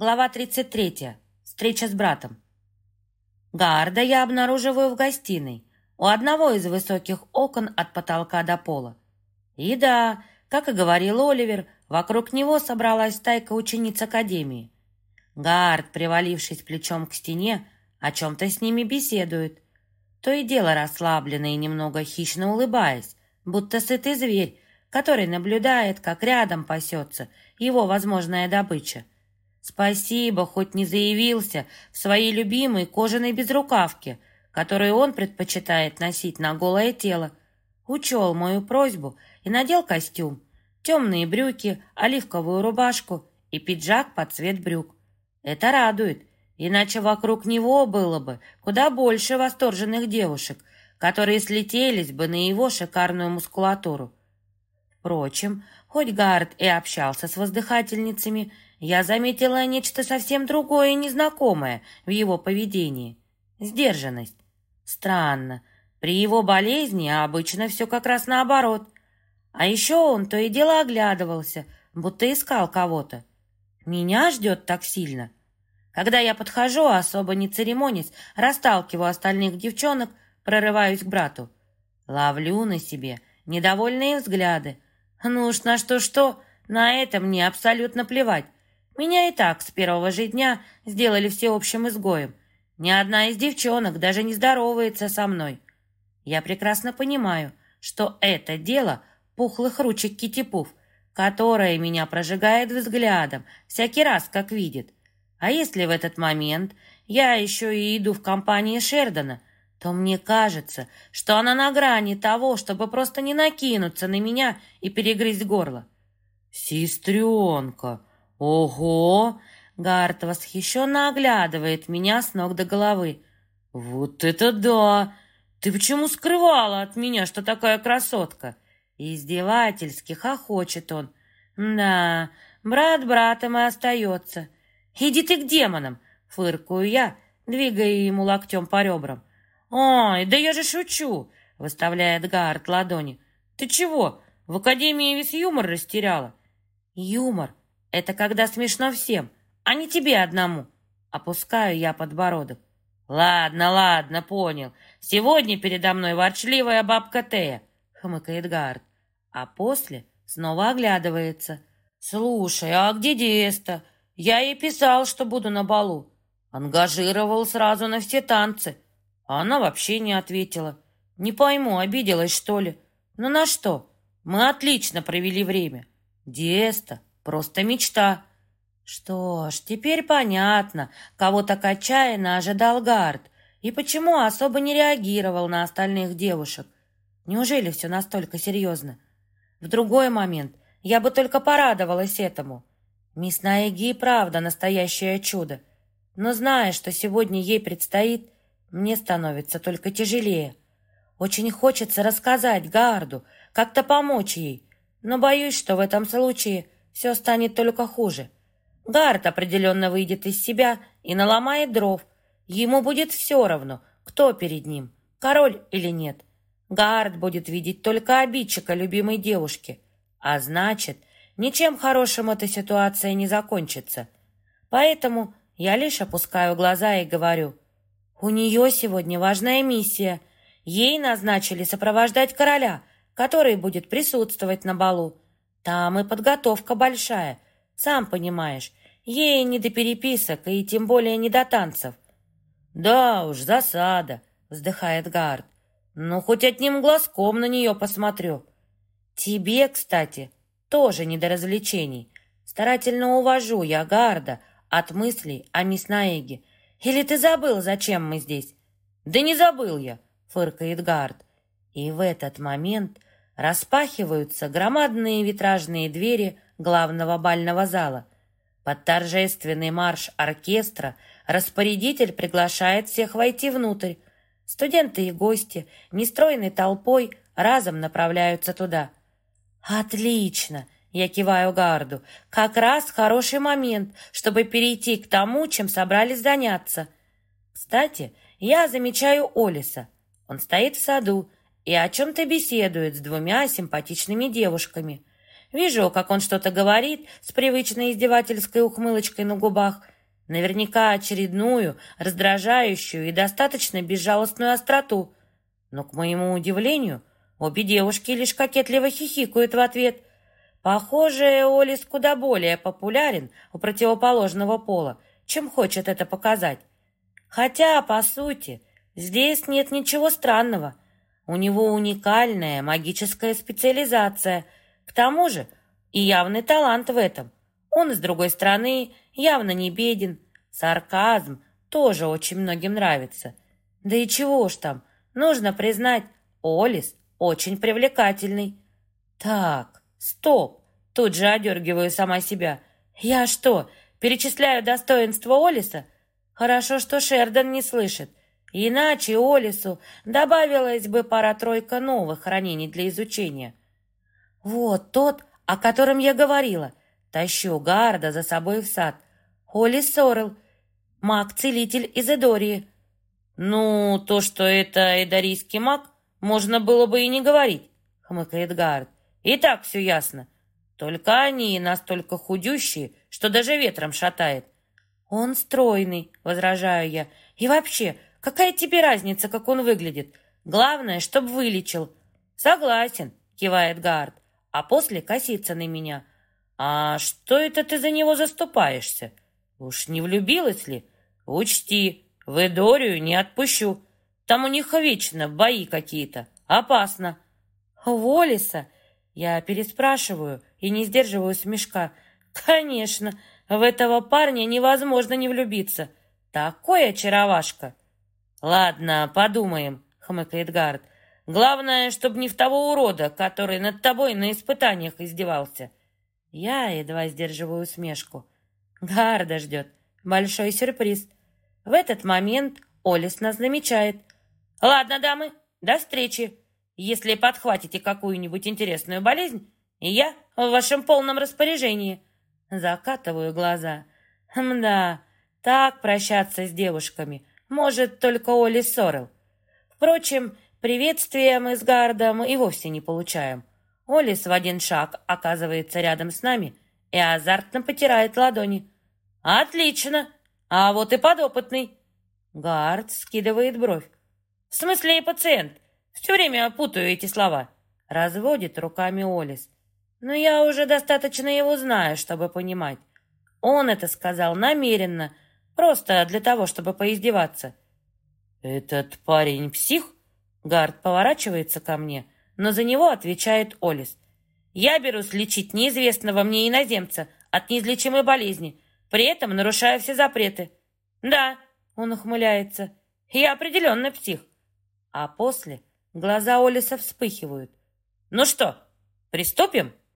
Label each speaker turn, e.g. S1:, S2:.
S1: Глава 33. Встреча с братом. Гарда я обнаруживаю в гостиной, у одного из высоких окон от потолка до пола. И да, как и говорил Оливер, вокруг него собралась стайка учениц академии. Гард, привалившись плечом к стене, о чем-то с ними беседует. То и дело расслабленно и немного хищно улыбаясь, будто сытый зверь, который наблюдает, как рядом пасется его возможная добыча. Спасибо, хоть не заявился в своей любимой кожаной безрукавке, которую он предпочитает носить на голое тело. Учел мою просьбу и надел костюм, темные брюки, оливковую рубашку и пиджак под цвет брюк. Это радует, иначе вокруг него было бы куда больше восторженных девушек, которые слетелись бы на его шикарную мускулатуру. Впрочем, хоть Гард и общался с воздыхательницами, я заметила нечто совсем другое и незнакомое в его поведении. Сдержанность. Странно. При его болезни обычно все как раз наоборот. А еще он то и дело оглядывался, будто искал кого-то. Меня ждет так сильно. Когда я подхожу, особо не церемонясь, расталкиваю остальных девчонок, прорываюсь к брату. Ловлю на себе недовольные взгляды. Ну уж на что-что, на это мне абсолютно плевать. Меня и так с первого же дня сделали всеобщим изгоем. Ни одна из девчонок даже не здоровается со мной. Я прекрасно понимаю, что это дело пухлых ручек Кити-Пуф, которая меня прожигает взглядом всякий раз, как видит. А если в этот момент я еще и иду в компании Шердона, то мне кажется, что она на грани того, чтобы просто не накинуться на меня и перегрызть горло. «Сестренка! Ого!» Гард восхищенно оглядывает меня с ног до головы. «Вот это да! Ты почему скрывала от меня, что такая красотка?» Издевательски хохочет он. «Да, брат братом и остается. Иди ты к демонам!» Фыркую я, двигая ему локтем по ребрам. «Ой, да я же шучу!» Выставляет Гард ладони. «Ты чего, в академии весь юмор растеряла?» «Юмор — это когда смешно всем, а не тебе одному». Опускаю я подбородок. «Ладно, ладно, понял. Сегодня передо мной ворчливая бабка Тея», — хмыкает Гард. А после снова оглядывается. «Слушай, а где Диэста? Я ей писал, что буду на балу. Ангажировал сразу на все танцы. А она вообще не ответила. Не пойму, обиделась, что ли? Ну на что? Мы отлично провели время. Диэста — просто мечта». Что ж, теперь понятно, кого так отчаянно ожидал Гард и почему особо не реагировал на остальных девушек. Неужели все настолько серьезно? В другой момент я бы только порадовалась этому. Мисс Наэги и правда настоящее чудо. Но зная, что сегодня ей предстоит, мне становится только тяжелее. Очень хочется рассказать Гарду, как-то помочь ей, но боюсь, что в этом случае все станет только хуже. Гард определенно выйдет из себя и наломает дров. Ему будет все равно, кто перед ним, король или нет. Гард будет видеть только обидчика любимой девушки, а значит, ничем хорошим эта ситуация не закончится. Поэтому я лишь опускаю глаза и говорю: у нее сегодня важная миссия. Ей назначили сопровождать короля, который будет присутствовать на балу. Там и подготовка большая. Сам понимаешь, ей не до переписок и тем более не до танцев». «Да уж, засада», — вздыхает Гард. «Ну, хоть одним глазком на нее посмотрю». «Тебе, кстати, тоже не до развлечений. Старательно увожу я Гарда от мыслей о мисс Наэге. Или ты забыл, зачем мы здесь?» «Да не забыл я», — фыркает Гард. И в этот момент распахиваются громадные витражные двери главного бального зала. Под торжественный марш оркестра распорядитель приглашает всех войти внутрь. Студенты и гости нестройной толпой разом направляются туда. «Отлично!» — я киваю Гарду. «Как раз хороший момент, чтобы перейти к тому, чем собрались заняться». Кстати, я замечаю Олиса. Он стоит в саду и о чем-то беседует с двумя симпатичными девушками. Вижу, как он что-то говорит с привычной издевательской ухмылочкой на губах, Наверняка очередную, раздражающую и достаточно безжалостную остроту. Но, к моему удивлению, обе девушки лишь кокетливо хихикают в ответ. Похоже, Олис куда более популярен у противоположного пола, чем хочет это показать. Хотя, по сути, здесь нет ничего странного. У него уникальная магическая специализация. К тому же и явный талант в этом. Он, с другой стороны, явно не беден. Сарказм тоже очень многим нравится. Да и чего уж там, нужно признать, Олис очень привлекательный. Так, стоп, тут же одергиваю сама себя. Я что, перечисляю достоинства Олиса? Хорошо, что Шердан не слышит. Иначе Олису добавилась бы пара-тройка новых ранений для изучения. Вот тот, о котором я говорила. Тащу Гарда за собой в сад. Олис Сорел, маг-целитель из Эдории. Ну, то, что это эдорийский маг, можно было бы и не говорить, хмыкает Гард. И так все ясно. Только они настолько худющие, что даже ветром шатает. Он стройный, возражаю я. И вообще, какая тебе разница, как он выглядит? Главное, чтоб вылечил. Согласен, кивает Гард, а после косится на меня. А что это ты за него заступаешься? Уж не влюбилась ли? Учти, в Эдорию не отпущу. Там у них вечно бои какие-то. Опасно. Волиса? Я переспрашиваю и не сдерживаю смешка. Конечно, в этого парня невозможно не влюбиться. Такой очаровашка. Ладно, подумаем, хмыкает Гард. Главное, чтобы не в того урода, который над тобой на испытаниях издевался. Я едва сдерживаю усмешку. Гарда ждет большой сюрприз. В этот момент Олис нас замечает. Ладно, дамы, до встречи. Если подхватите какую-нибудь интересную болезнь, я в вашем полном распоряжении. Закатываю глаза. Мда, так прощаться с девушками может только Олис Сорел. Впрочем, приветствия мы с Гардом и вовсе не получаем. Олис в один шаг оказывается рядом с нами и азартно потирает ладони. «Отлично! А вот и подопытный!» Гард скидывает бровь. «В смысле и пациент? Все время путаю эти слова!» Разводит руками Олис. «Но я уже достаточно его знаю, чтобы понимать. Он это сказал намеренно, просто для того, чтобы поиздеваться». «Этот парень псих?» Гард поворачивается ко мне, но за него отвечает Олис. «Я берусь лечить неизвестного мне иноземца от неизлечимой болезни, при этом нарушая все запреты». «Да», — он ухмыляется, — «я определенно псих». А после глаза Олиса вспыхивают. «Ну что, приступим?»